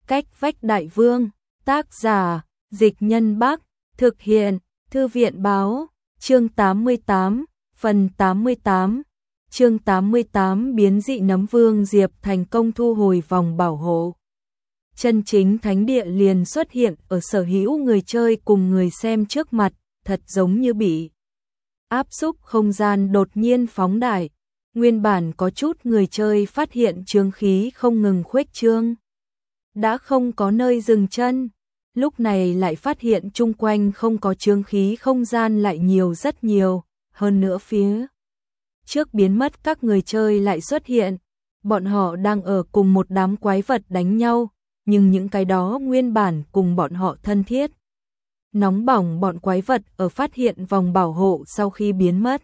Cách vách đại vương, tác giả, Dịch Nhân Bắc, thực hiện, Thư viện báo, chương 88, phần 88. Chương 88 biến dị nấm vương Diệp thành công thu hồi vòng bảo hộ. Chân chính thánh địa liền xuất hiện ở sở hữu người chơi cùng người xem trước mặt, thật giống như bị áp xúc không gian đột nhiên phóng đại. Nguyên bản có chút người chơi phát hiện chướng khí không ngừng khuếch trương, đã không có nơi dừng chân, lúc này lại phát hiện chung quanh không có chướng khí không gian lại nhiều rất nhiều, hơn nữa phía trước biến mất các người chơi lại xuất hiện, bọn họ đang ở cùng một đám quái vật đánh nhau, nhưng những cái đó nguyên bản cùng bọn họ thân thiết. Nóng bỏng bọn quái vật ở phát hiện vòng bảo hộ sau khi biến mất.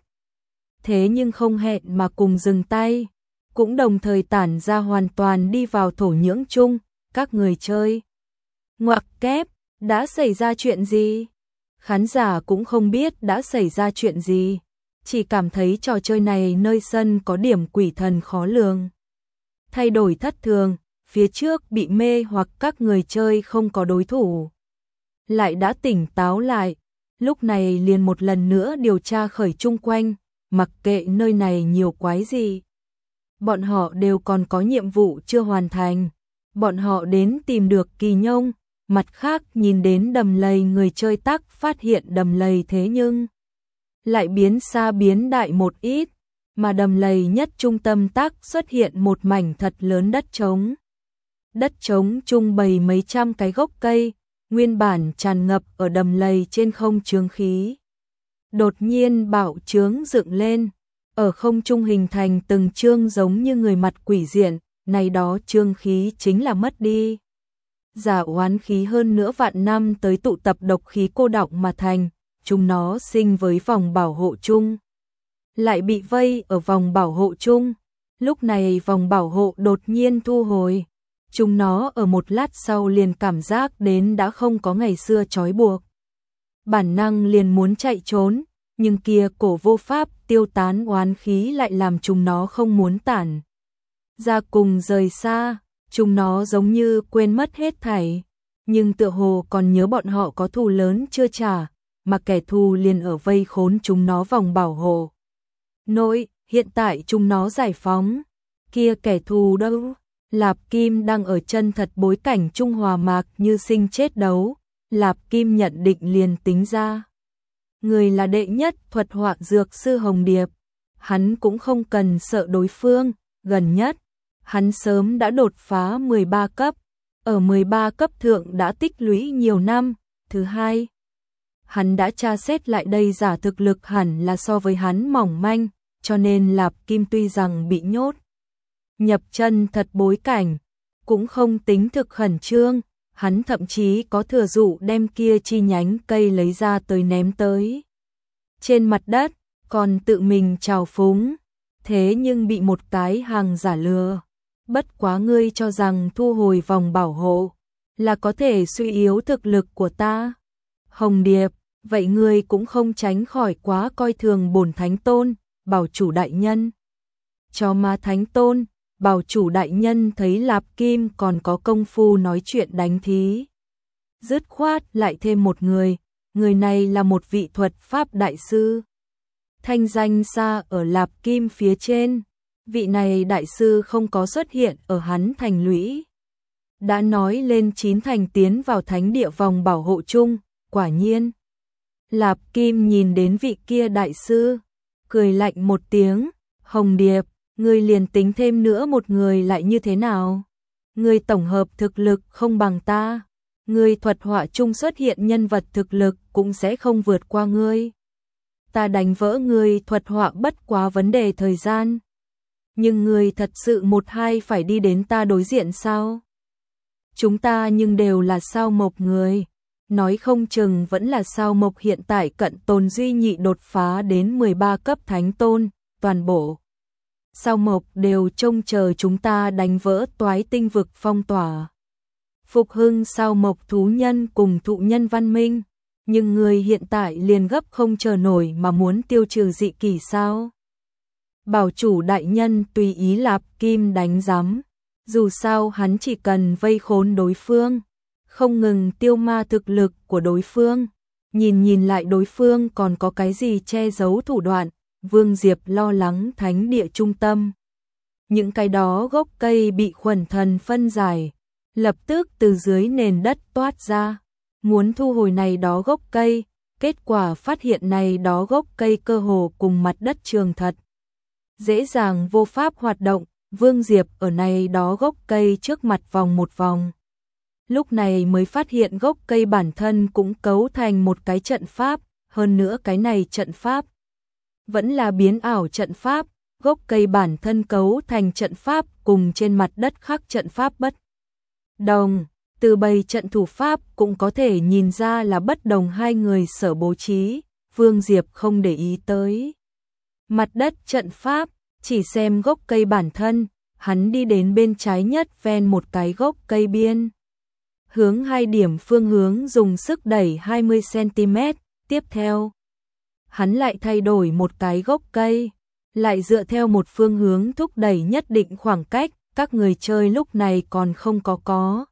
Thế nhưng không hẹn mà cùng dừng tay, cũng đồng thời tản ra hoàn toàn đi vào thổ nhưỡng chung, các người chơi. Ngoặc kép, đã xảy ra chuyện gì? Khán giả cũng không biết đã xảy ra chuyện gì, chỉ cảm thấy trò chơi này nơi sân có điểm quỷ thần khó lường. Thay đổi thất thường, phía trước bị mê hoặc các người chơi không có đối thủ. Lại đã tỉnh táo lại, lúc này liền một lần nữa điều tra khởi chung quanh, mặc kệ nơi này nhiều quái gì. Bọn họ đều còn có nhiệm vụ chưa hoàn thành, bọn họ đến tìm được kỳ nhông, mặt khác nhìn đến đầm lầy người chơi tắc phát hiện đầm lầy thế nhưng lại biến xa biến đại một ít, mà đầm lầy nhất trung tâm tắc xuất hiện một mảnh thật lớn đất trống. Đất trống trung bày mấy trăm cái gốc cây, nguyên bản tràn ngập ở đầm lầy trên không chướng khí. Đột nhiên bạo chướng dựng lên, ở không trung hình thành từng chương giống như người mặt quỷ diện, này đó chướng khí chính là mất đi. Giả oán khí hơn nữa vạn năm tới tụ tập độc khí cô đọng mà thành, chúng nó sinh với vòng bảo hộ chung. Lại bị vây ở vòng bảo hộ chung, lúc này vòng bảo hộ đột nhiên thu hồi. Chúng nó ở một lát sau liền cảm giác đến đã không có ngày xưa trói buộc. Bản năng liền muốn chạy trốn, nhưng kia cổ vô pháp tiêu tán oán khí lại làm chúng nó không muốn tản ra cùng rời xa, chúng nó giống như quên mất hết thảy, nhưng tựa hồ còn nhớ bọn họ có thù lớn chưa trả, mà kẻ thù liền ở vây khốn chúng nó vòng bảo hộ. Hiện tại chúng nó giải phóng, kia kẻ thù đâu? Lạp Kim đang ở chân thật bối cảnh Trung Hòa Mạc như sinh chết đấu, Lạp Kim nhận định liền tính ra. Người là đệ nhất thuật họa dược sư Hồng Điệp, hắn cũng không cần sợ đối phương, gần nhất, hắn sớm đã đột phá 13 cấp, ở 13 cấp thượng đã tích lũy nhiều năm. Thứ hai, hắn đã tra xét lại đây giả thực lực hẳn là so với hắn mỏng manh, cho nên Lạp Kim tuy rằng bị nhốt nhập chân thật bối cảnh, cũng không tính thực khẩn trương, hắn thậm chí có thừa dụ đem kia chi nhánh cây lấy ra tới ném tới trên mặt đất, còn tự mình trào phúng, thế nhưng bị một cái hàng giả lừa. Bất quá ngươi cho rằng thu hồi vòng bảo hộ là có thể suy yếu thực lực của ta. Hồng Điệp, vậy ngươi cũng không tránh khỏi quá coi thường bổn thánh tôn, bảo chủ đại nhân. Cho ma thánh tôn, bảo chủ đại nhân thấy Lạp Kim còn có công phu nói chuyện đánh thí. Dứt khoát lại thêm một người này là một vị thuật pháp đại sư. Thanh danh xa ở Lạp Kim phía trên, vị này đại sư không có xuất hiện ở hắn thành lũy. Đã nói lên 9 thành tiến vào thánh địa vòng bảo hộ chung, quả nhiên. Lạp Kim nhìn đến vị kia đại sư, cười lạnh một tiếng, Hồng Điệp, ngươi liền tính thêm nữa một người lại như thế nào? Ngươi tổng hợp thực lực không bằng ta, ngươi thuật họa chung xuất hiện nhân vật thực lực cũng sẽ không vượt qua ngươi. Ta đánh vỡ ngươi thuật họa bất quá vấn đề thời gian. Nhưng ngươi thật sự một hai phải đi đến ta đối diện sao? Chúng ta nhưng đều là sao mộc người, nói không chừng vẫn là sao mộc hiện tại cận tồn duy nhị đột phá đến 13 cấp thánh tôn, toàn bộ. Sao mộc đều trông chờ chúng ta đánh vỡ toái tinh vực phong tỏa. Phục hưng sao mộc thú nhân cùng thụ nhân văn minh, nhưng người hiện tại liền gấp không chờ nổi mà muốn tiêu trừ dị kỷ sao? Bảo chủ đại nhân tùy ý Lạp Kim đánh giám, Dù sao hắn chỉ cần vây khốn đối phương, không ngừng tiêu ma thực lực của đối phương. Nhìn lại đối phương còn có cái gì che giấu thủ đoạn, Vương Diệp lo lắng thánh địa trung tâm. Những cái đó gốc cây bị khuẩn thần phân giải, lập tức từ dưới nền đất toát ra. Muốn thu hồi này đó gốc cây, kết quả phát hiện này đó gốc cây cơ hồ cùng mặt đất trường thật. Dễ dàng vô pháp hoạt động, Vương Diệp ở này đó gốc cây trước mặt vòng một vòng. Lúc này mới phát hiện gốc cây bản thân cũng cấu thành một cái trận pháp, hơn nữa cái này trận pháp vẫn là biến ảo trận pháp, gốc cây bản thân cấu thành trận pháp cùng trên mặt đất khắc trận pháp bất đồng. Từ bày trận thủ pháp cũng có thể nhìn ra là bất đồng hai người sở bố trí, Vương Diệp không để ý tới mặt đất trận pháp, chỉ xem gốc cây bản thân, hắn đi đến bên trái nhất ven một cái gốc cây biên. Hướng 2 điểm phương hướng dùng sức đẩy 20cm, tiếp theo hắn lại thay đổi một cái gốc cây, lại dựa theo một phương hướng thúc đẩy nhất định khoảng cách, các người chơi lúc này còn không có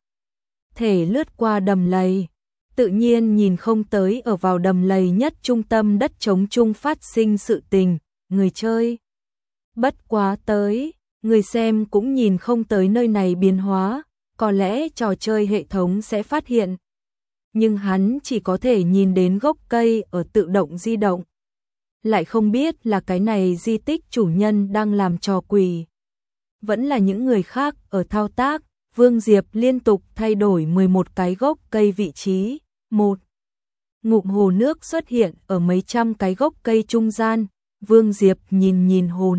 thể lướt qua đầm lầy, tự nhiên nhìn không tới ở vào đầm lầy nhất trung tâm đất trống trung phát sinh sự tình, người chơi bất quá tới, người xem cũng nhìn không tới nơi này biến hóa, có lẽ trò chơi hệ thống sẽ phát hiện. Nhưng hắn chỉ có thể nhìn đến gốc cây ở tự động di động. Lại không biết là cái này di tích chủ nhân đang làm trò quỷ. Vẫn là những người khác ở thao tác, Vương Diệp liên tục thay đổi 11 cái gốc cây vị trí. Một ngụm hồ nước xuất hiện ở mấy trăm cái gốc cây trung gian. Vương Diệp nhìn hồ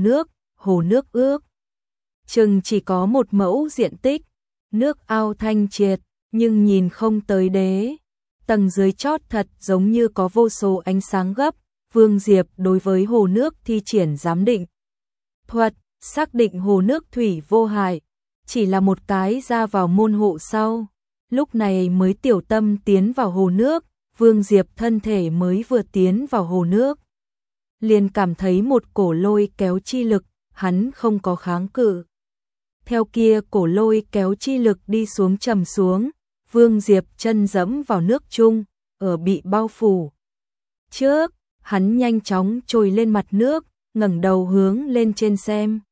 nước ước chừng chỉ có một mẫu diện tích, nước ao thanh triệt, nhưng nhìn không tới đế. Tầng dưới chót thật giống như có vô số ánh sáng gấp, Vương Diệp đối với hồ nước thi triển giám định thuật, xác định hồ nước thủy vô hại, chỉ là một cái ra vào môn hộ sau. Lúc này mới tiểu tâm tiến vào hồ nước, Vương Diệp thân thể mới vừa tiến vào hồ nước. Liền cảm thấy một cổ lôi kéo chi lực, hắn không có kháng cự. Theo kia cổ lôi kéo chi lực đi xuống trầm xuống, Vương Diệp chân dẫm vào nước chung, ở bị bao phủ. Trước, hắn nhanh chóng trồi lên mặt nước, ngẩng đầu hướng lên trên xem.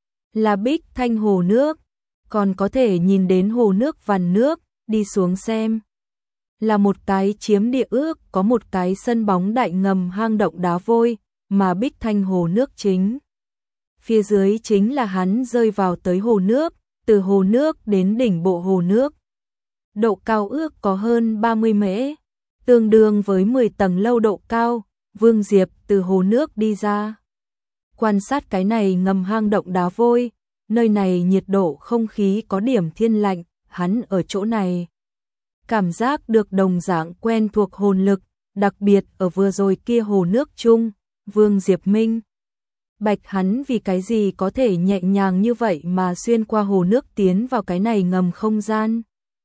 Là bích thanh hồ nước, còn có thể nhìn đến hồ nước vằn nước, đi xuống xem. Là một cái chiếm địa ước, có một cái sân bóng đại ngầm hang động đá vôi, mà bích thanh hồ nước chính. Phía dưới chính là hắn rơi vào tới hồ nước, từ hồ nước đến đỉnh bộ hồ nước. Độ cao ước có hơn 30 mễ, tương đương với 10 tầng lâu độ cao. Vương Diệp từ hồ nước đi ra. Quan sát cái này ngầm hang động đá vôi, nơi này nhiệt độ không khí có điểm thiên lạnh, hắn ở chỗ này. Cảm giác được đồng dạng quen thuộc hồn lực, đặc biệt ở vừa rồi kia hồ nước chung, Vương Diệp Minh. Bạch hắn vì cái gì có thể nhẹ nhàng như vậy mà xuyên qua hồ nước tiến vào cái này ngầm không gian.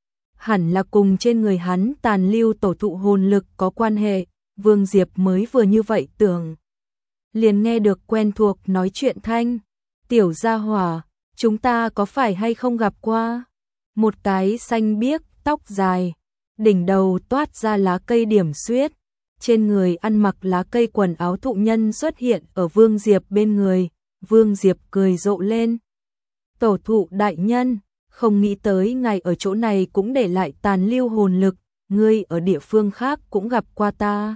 Hẳn là cùng trên người hắn tàn lưu tổ thụ hồn lực có quan hệ, Vương Diệp mới vừa như vậy tưởng. Liền nghe được quen thuộc nói chuyện thanh, tiểu gia hỏa, chúng ta có phải hay không gặp qua? Một cái xanh biếc, tóc dài, đỉnh đầu toát ra lá cây điểm xuyết, trên người ăn mặc lá cây quần áo thụ nhân xuất hiện ở Vương Diệp bên người, Vương Diệp cười rộ lên. Tổ thụ đại nhân, không nghĩ tới ngài ở chỗ này cũng để lại tàn lưu hồn lực, ngươi ở địa phương khác cũng gặp qua ta.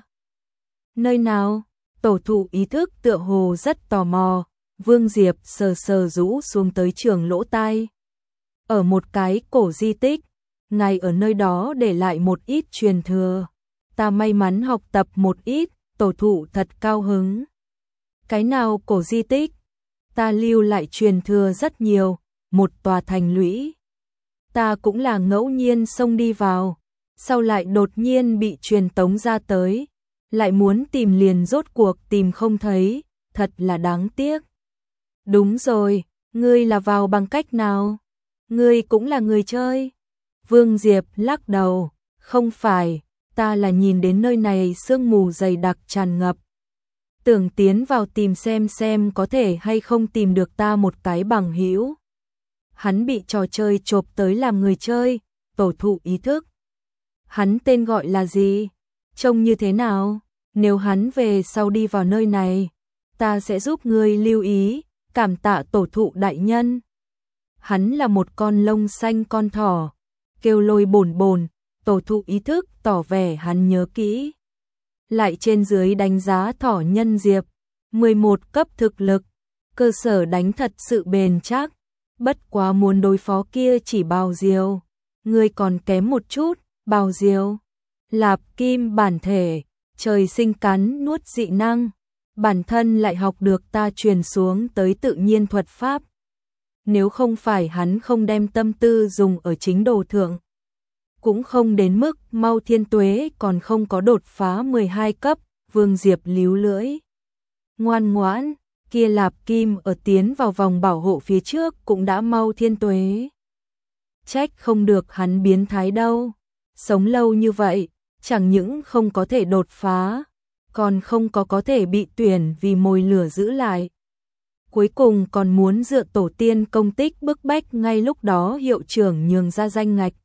Nơi nào? Tổ thụ ý thức tựa hồ rất tò mò, Vương Diệp sờ rũ xuống tới trường lỗ tai. Ở một cái cổ di tích, ngài ở nơi đó để lại một ít truyền thừa. Ta may mắn học tập một ít, tổ thụ thật cao hứng. Cái nào cổ di tích? Ta lưu lại truyền thừa rất nhiều, một tòa thành lũy. Ta cũng là ngẫu nhiên xông đi vào, sau lại đột nhiên bị truyền tống ra tới. Lại muốn tìm liền rốt cuộc tìm không thấy, thật là đáng tiếc. Đúng rồi, ngươi là vào bằng cách nào? Ngươi cũng là người chơi. Vương Diệp lắc đầu, không phải, ta là nhìn đến nơi này sương mù dày đặc tràn ngập. Tưởng tiến vào tìm xem có thể hay không tìm được ta một cái bằng hữu. Hắn bị trò chơi chộp tới làm người chơi, tổ thụ ý thức. Hắn tên gọi là gì? Trông như thế nào? Nếu hắn về sau đi vào nơi này, ta sẽ giúp ngươi lưu ý, cảm tạ tổ thụ đại nhân. Hắn là một con lông xanh con thỏ, kêu lôi bồn bồn, tổ thụ ý thức tỏ vẻ hắn nhớ kỹ. Lại trên dưới đánh giá thỏ nhân diệp, 11 cấp thực lực, cơ sở đánh thật sự bền chắc, bất quá muốn đối phó kia chỉ Bào Diều, ngươi còn kém một chút, Bào Diều. Lạp Kim bản thể, trời sinh cắn nuốt dị năng, bản thân lại học được ta truyền xuống tới tự nhiên thuật pháp. Nếu không phải hắn không đem tâm tư dùng ở chính đồ thượng, cũng không đến mức Mau Thiên Tuế còn không có đột phá 12 cấp, Vương Diệp líu lưỡi. Ngoan ngoãn, kia Lạp Kim ở tiến vào vòng bảo hộ phía trước cũng đã Mau Thiên Tuế. Trách không được hắn biến thái đâu, sống lâu như vậy, chẳng những không có thể đột phá, còn không có thể bị tuyển vì mồi lửa giữ lại. Cuối cùng còn muốn dựa tổ tiên công tích bức bách ngay lúc đó hiệu trưởng nhường ra danh ngạch.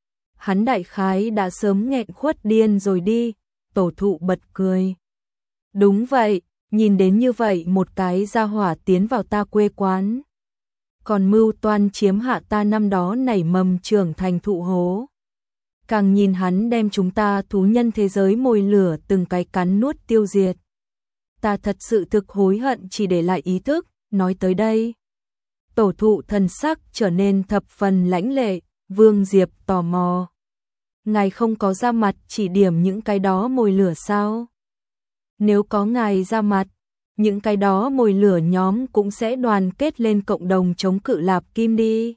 Hắn đại khái đã sớm nghẹn khuất điên rồi đi, tổ thụ bật cười. Đúng vậy, nhìn đến như vậy một cái gia hỏa tiến vào ta quê quán. Còn mưu toan chiếm hạ ta năm đó nảy mầm trưởng thành thụ hố. Càng nhìn hắn đem chúng ta thú nhân thế giới mồi lửa từng cái cắn nuốt tiêu diệt. Ta thật sự thực hối hận chỉ để lại ý thức, nói tới đây. Tổ thụ thần sắc trở nên thập phần lãnh lệ, Vương Diệp tò mò. Ngài không có ra mặt chỉ điểm những cái đó mồi lửa sao? Nếu có ngài ra mặt, những cái đó mồi lửa nhóm cũng sẽ đoàn kết lên cộng đồng chống cự Lạp Kim đi.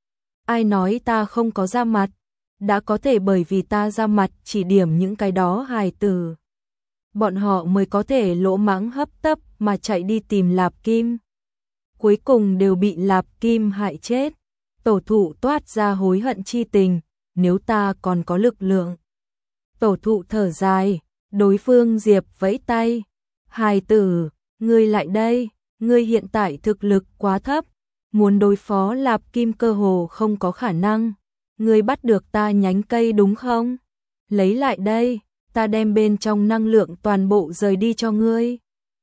Ai nói ta không có ra mặt? Đã có thể bởi vì ta ra mặt chỉ điểm những cái đó hài tử. Bọn họ mới có thể lỗ mãng hấp tấp mà chạy đi tìm Lạp Kim. Cuối cùng đều bị Lạp Kim hại chết. Tổ thụ toát ra hối hận chi tình, nếu ta còn có lực lượng. Tổ thụ thở dài, đối phương Diệp vẫy tay. Hài tử, ngươi lại đây, ngươi hiện tại thực lực quá thấp, muốn đối phó Lạp Kim cơ hồ không có khả năng. Ngươi bắt được ta nhánh cây đúng không? Lấy lại đây, ta đem bên trong năng lượng toàn bộ rời đi cho ngươi.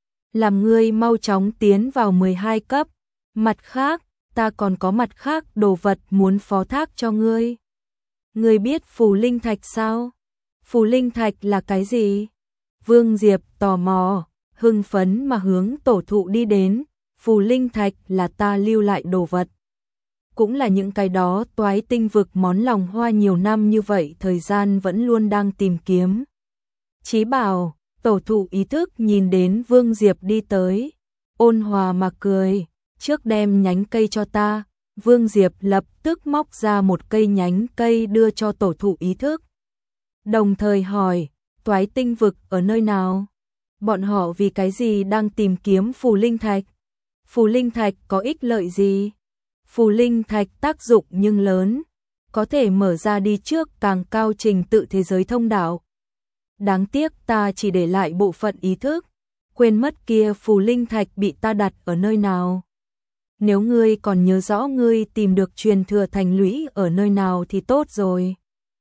Làm ngươi mau chóng tiến vào 12 cấp. Mặt khác, ta còn có mặt khác đồ vật muốn phó thác cho ngươi. Ngươi biết phù linh thạch sao? Phù linh thạch là cái gì? Vương Diệp tò mò, hưng phấn mà hướng tổ thụ đi đến. Phù linh thạch là ta lưu lại đồ vật. Cũng là những cái đó toái tinh vực món lòng hoa nhiều năm như vậy thời gian vẫn luôn đang tìm kiếm. Chí bảo, tổ thụ ý thức nhìn đến Vương Diệp đi tới, ôn hòa mà cười, trước đem nhánh cây cho ta. Vương Diệp lập tức móc ra một cây nhánh cây đưa cho tổ thụ ý thức. Đồng thời hỏi, toái tinh vực ở nơi nào? Bọn họ vì cái gì đang tìm kiếm phù linh thạch? Phù linh thạch có ích lợi gì? Phù linh thạch tác dụng nhưng lớn, có thể mở ra đi trước càng cao trình tự thế giới thông đạo. Đáng tiếc ta chỉ để lại bộ phận ý thức, quên mất kia phù linh thạch bị ta đặt ở nơi nào. Nếu ngươi còn nhớ rõ ngươi tìm được truyền thừa thành lũy ở nơi nào thì tốt rồi.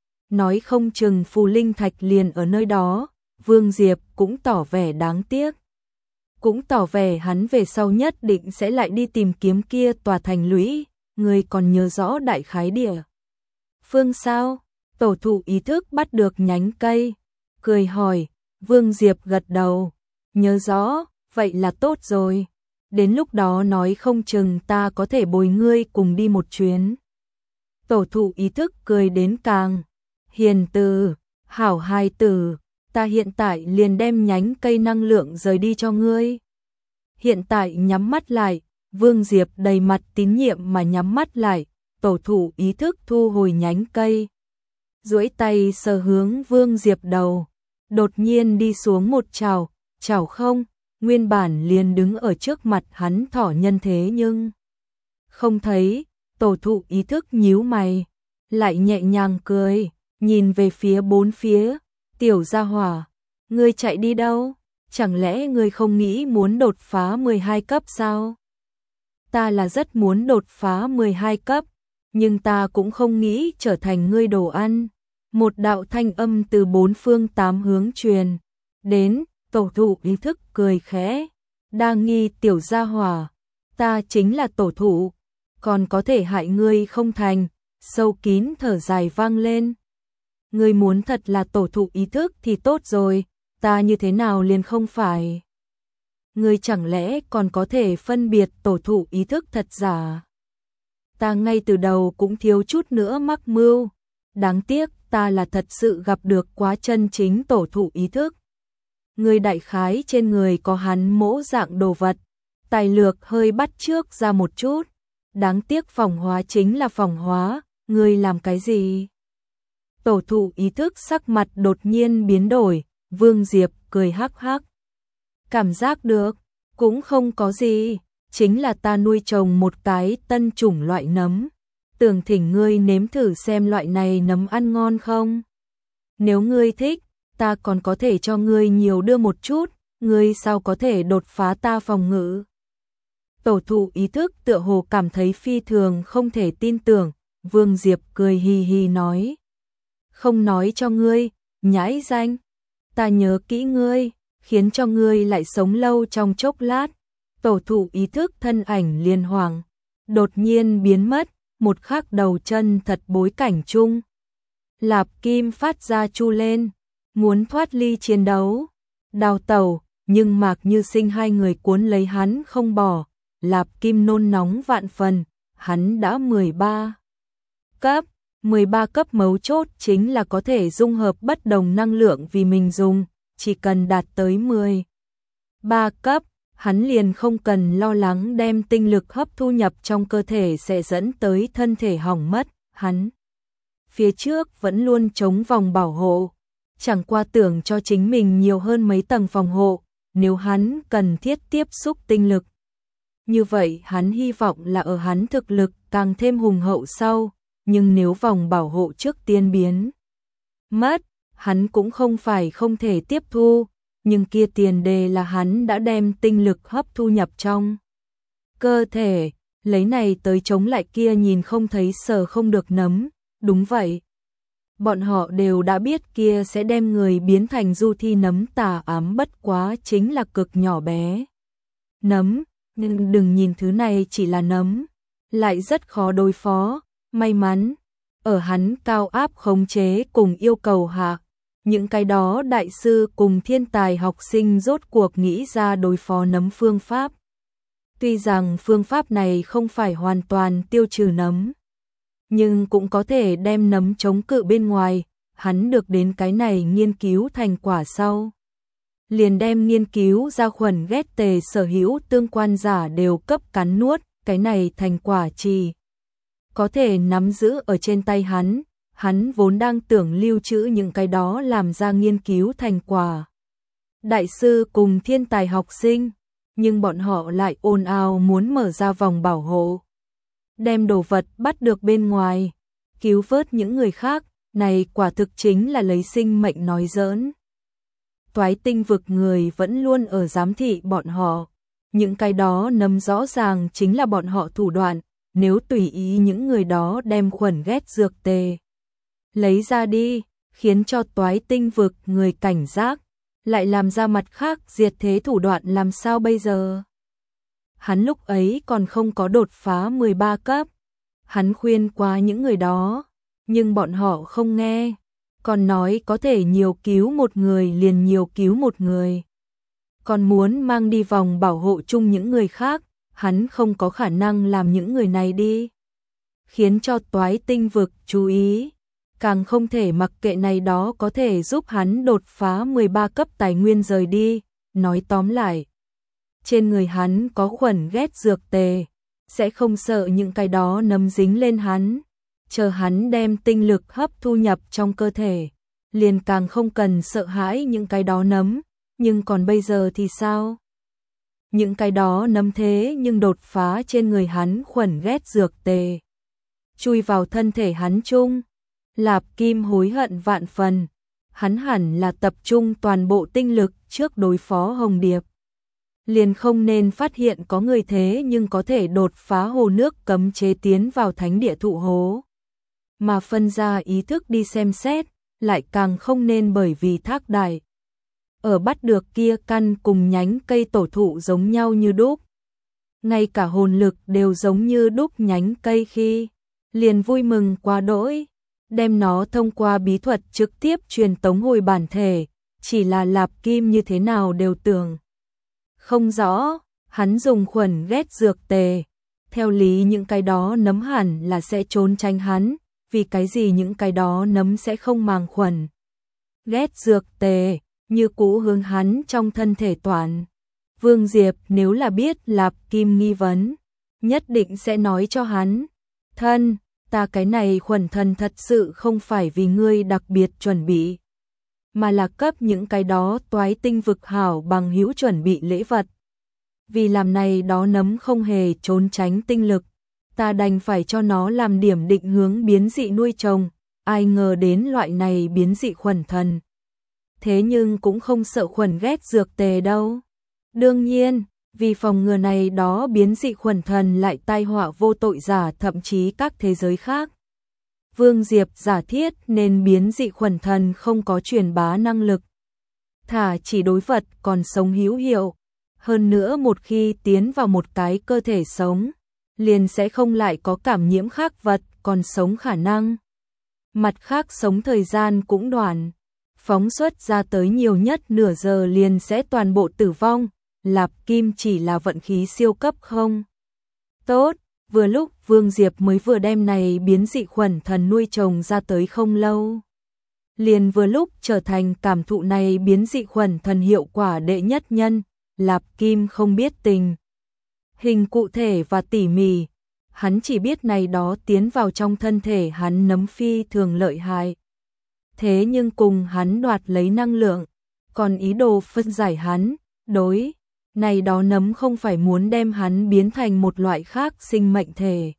Nói không chừng phù linh thạch liền ở nơi đó, Vương Diệp cũng tỏ vẻ đáng tiếc. Cũng tỏ vẻ hắn về sau nhất định sẽ lại đi tìm kiếm kia tòa thành lũy, người còn nhớ rõ đại khái địa. Phương sao? Tổ thụ ý thức bắt được nhánh cây, cười hỏi, Vương Diệp gật đầu, nhớ rõ, vậy là tốt rồi. Đến lúc đó nói không chừng ta có thể bồi ngươi cùng đi một chuyến. Tổ thụ ý thức cười đến càng hiền từ, hảo hài tử. Ta hiện tại liền đem nhánh cây năng lượng rời đi cho ngươi. Hiện tại nhắm mắt lại, Vương Diệp đầy mặt tín nhiệm mà nhắm mắt lại, tổ thụ ý thức thu hồi nhánh cây. Duỗi tay sờ hướng Vương Diệp đầu, đột nhiên đi xuống một chảo, chảo không, nguyên bản liền đứng ở trước mặt hắn thỏ nhân thế nhưng không thấy, tổ thụ ý thức nhíu mày, lại nhẹ nhàng cười, nhìn về phía bốn phía. Tiểu gia hỏa, ngươi chạy đi đâu? Chẳng lẽ ngươi không nghĩ muốn đột phá 12 cấp sao? ta là rất muốn đột phá 12 cấp, nhưng ta cũng không nghĩ trở thành ngươi đồ ăn. Một đạo thanh âm từ bốn phương tám hướng truyền đến, tổ thủ ý thức cười khẽ, đa nghi tiểu gia hỏa, ta chính là tổ thủ, còn có thể hại ngươi không thành, sâu kín thở dài vang lên. Ngươi muốn thật là tổ thủ ý thức thì tốt rồi, ta như thế nào liền không phải. Ngươi chẳng lẽ còn có thể phân biệt tổ thủ ý thức thật giả? Ta ngay từ đầu cũng thiếu chút nữa mắc mưu, đáng tiếc ta là thật sự gặp được quá chân chính tổ thủ ý thức. Ngươi đại khái trên người có hắn mỗ dạng đồ vật, tài lược hơi bắt chước ra một chút, đáng tiếc phỏng hóa chính là phỏng hóa, ngươi làm cái gì? Tổ thủ ý thức sắc mặt đột nhiên biến đổi, Vương Diệp cười hắc hắc. Cảm giác được, cũng không có gì, chính là ta nuôi trồng một cái tân chủng loại nấm. Tưởng thỉnh ngươi nếm thử xem loại này nấm ăn ngon không? Nếu ngươi thích, ta còn có thể cho ngươi nhiều đưa một chút, ngươi sao có thể đột phá ta phòng ngự? Tổ thủ ý thức tựa hồ cảm thấy phi thường không thể tin tưởng, Vương Diệp cười hì hì nói. Không nói cho ngươi, nhãi danh, ta nhớ kỹ ngươi, khiến cho ngươi lại sống lâu trong chốc lát. Tổ thủ ý thức thân ảnh liên hoàng, đột nhiên biến mất, một khắc đầu chân thật bối cảnh chung. Lạp Kim phát ra chu lên, muốn thoát ly chiến đấu, đào tẩu, nhưng Mạc Như Sinh hai người cuốn lấy hắn không bỏ. Lạp Kim nôn nóng vạn phần, hắn đã 13 cấp, 13 cấp mấu chốt chính là có thể dung hợp bất đồng năng lượng vì mình dùng, chỉ cần đạt tới 13 cấp, hắn liền không cần lo lắng đem tinh lực hấp thu nhập trong cơ thể sẽ dẫn tới thân thể hỏng mất, hắn phía trước vẫn luôn chống vòng bảo hộ, chẳng qua tưởng cho chính mình nhiều hơn mấy tầng phòng hộ, nếu hắn cần thiết tiếp xúc tinh lực. Như vậy hắn hy vọng là ở hắn thực lực càng thêm hùng hậu sau, nhưng nếu vòng bảo hộ trước tiên biến mất, hắn cũng không phải không thể tiếp thu, nhưng kia tiền đề là hắn đã đem tinh lực hấp thu nhập trong cơ thể, lấy này tới chống lại kia nhìn không thấy sờ không được nấm, đúng vậy. Bọn họ đều đã biết kia sẽ đem người biến thành du thi nấm tà ám bất quá chính là cực nhỏ bé. Nấm, nhưng đừng nhìn thứ này chỉ là nấm, lại rất khó đối phó, may mắn, ở hắn cao áp khống chế cùng yêu cầu hạ, những cái đó đại sư cùng thiên tài học sinh rốt cuộc nghĩ ra đối phó nấm phương pháp. Tuy rằng phương pháp này không phải hoàn toàn tiêu trừ nấm, nhưng cũng có thể đem nấm chống cự bên ngoài, hắn được đến cái này nghiên cứu thành quả sau. Liền đem nghiên cứu ra khuẩn ghét tề sở hữu tương quan giả đều cấp cắn nuốt, cái này thành quả chỉ có thể nắm giữ ở trên tay hắn vốn đang tưởng lưu trữ những cái đó làm ra nghiên cứu thành quả. Đại sư cùng thiên tài học sinh, nhưng bọn họ lại ồn ào muốn mở ra vòng bảo hộ. Đem đồ vật bắt được bên ngoài, cứu vớt những người khác, này quả thực chính là lấy sinh mệnh nói giỡn. Toái tinh vực người vẫn luôn ở giám thị bọn họ, những cái đó nấm rõ ràng chính là bọn họ thủ đoạn, nếu tùy ý những người đó đem khuẩn ghét dược tề lấy ra đi, khiến cho toái tinh vực người cảnh giác, lại làm ra mặt khác diệt thế thủ đoạn làm sao bây giờ? Hắn lúc ấy còn không có đột phá 13 cấp, hắn khuyên qua những người đó, nhưng bọn họ không nghe, còn nói có thể nhiều cứu một người liền nhiều cứu một người. Còn muốn mang đi vòng bảo hộ chung những người khác, hắn không có khả năng làm những người này đi. Khiến cho toái tinh vực chú ý, càng không thể mặc kệ này đó có thể giúp hắn đột phá 13 cấp tài nguyên rời đi, nói tóm lại. Trên người hắn có khuẩn ghét dược tề, sẽ không sợ những cái đó nấm dính lên hắn, chờ hắn đem tinh lực hấp thu nhập trong cơ thể, liền càng không cần sợ hãi những cái đó nấm, nhưng còn bây giờ thì sao? Những cái đó nấm thế nhưng đột phá trên người hắn khuẩn ghét dược tề, chui vào thân thể hắn chung. Lạp Kim hối hận vạn phần, hắn hẳn là tập trung toàn bộ tinh lực trước đối phó Hồng Điệp. liền không nên phát hiện có người thế nhưng có thể đột phá hồ nước cấm chế tiến vào thánh địa thụ hố. Mà phân ra ý thức đi xem xét, lại càng không nên bởi vì Thác Đại ở bắt được kia căn cùng nhánh cây tổ thụ giống nhau như đúc. Ngay cả hồn lực đều giống như đúc nhánh cây khi, liền vui mừng quá đỗi, đem nó thông qua bí thuật trực tiếp truyền tống hồi bản thể, chỉ là Lạp Kim như thế nào đều tưởng không rõ, hắn dùng khuẩn ghét dược tề, theo lý những cái đó nấm hẳn là sẽ trốn tránh hắn, vì cái gì những cái đó nấm sẽ không màng khuẩn ghét dược tề, như cũ hướng hắn trong thân thể toàn. Vương Diệp nếu là biết Lạp Kim nghi vấn, nhất định sẽ nói cho hắn, thân, ta cái này khuẩn thần thật sự không phải vì ngươi đặc biệt chuẩn bị, mà là cấp những cái đó toái tinh vực hảo bằng hữu chuẩn bị lễ vật. Vì làm này đó nấm không hề trốn tránh tinh lực, ta đành phải cho nó làm điểm định hướng biến dị nuôi trồng, ai ngờ đến loại này biến dị khuẩn thần. Thế nhưng cũng không sợ khuẩn ghét dược tề đâu. Đương nhiên, vì phòng ngừa này đó biến dị khuẩn thần lại tai họa vô tội giả thậm chí các thế giới khác. Vương Diệp giả thiết nên biến dị khuẩn thần không có truyền bá năng lực. Thả chỉ đối vật còn sống hữu hiệu. Hơn nữa một khi tiến vào một cái cơ thể sống, liền sẽ không lại có cảm nhiễm khác vật còn sống khả năng. Mặt khác sống thời gian cũng đoạn, phóng xuất ra tới nhiều nhất nửa giờ liền sẽ toàn bộ tử vong. Lạp Kim chỉ là vận khí siêu cấp không? Tốt, vừa lúc Vương Diệp mới vừa đem này biến dị khuẩn thần nuôi trồng ra tới không lâu. Liền vừa lúc trở thành cảm thụ này biến dị khuẩn thần hiệu quả đệ nhất nhân, Lạp Kim không biết tình hình cụ thể và tỉ mỉ, hắn chỉ biết này đó tiến vào trong thân thể hắn nấm phi thường lợi hại. Thế nhưng cùng hắn đoạt lấy năng lượng, còn ý đồ phân giải hắn, đối, này đó nấm không phải muốn đem hắn biến thành một loại khác sinh mệnh thể,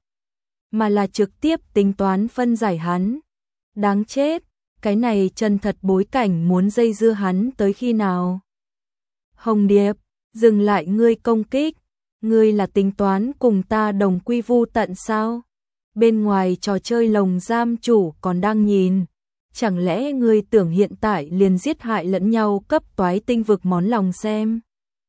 mà là trực tiếp tính toán phân giải hắn. Đáng chết, cái này chân thật bối cảnh muốn dây dưa hắn tới khi nào? Hồng Điệp, dừng lại ngươi công kích, ngươi là tính toán cùng ta đồng quy vu tận sao? Bên ngoài trò chơi lồng giam chủ còn đang nhìn, chẳng lẽ ngươi tưởng hiện tại liền giết hại lẫn nhau cấp toái tinh vực món lòng xem?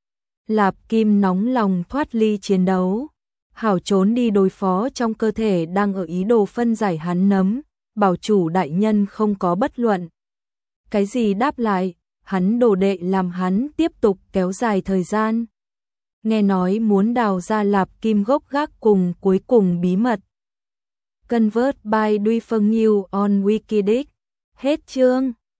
Lạp Kim nóng lòng thoát ly chiến đấu, hảo trốn đi đối phó trong cơ thể đang ở ý đồ phân giải hắn nấm, bảo chủ đại nhân không có bất luận. Cái gì đáp lại, hắn đồ đệ làm hắn tiếp tục kéo dài thời gian. Nghe nói muốn đào ra Lạp Kim gốc gác cùng cuối cùng bí mật. Convert by Duy Phân New on Wikidic. Hết chương.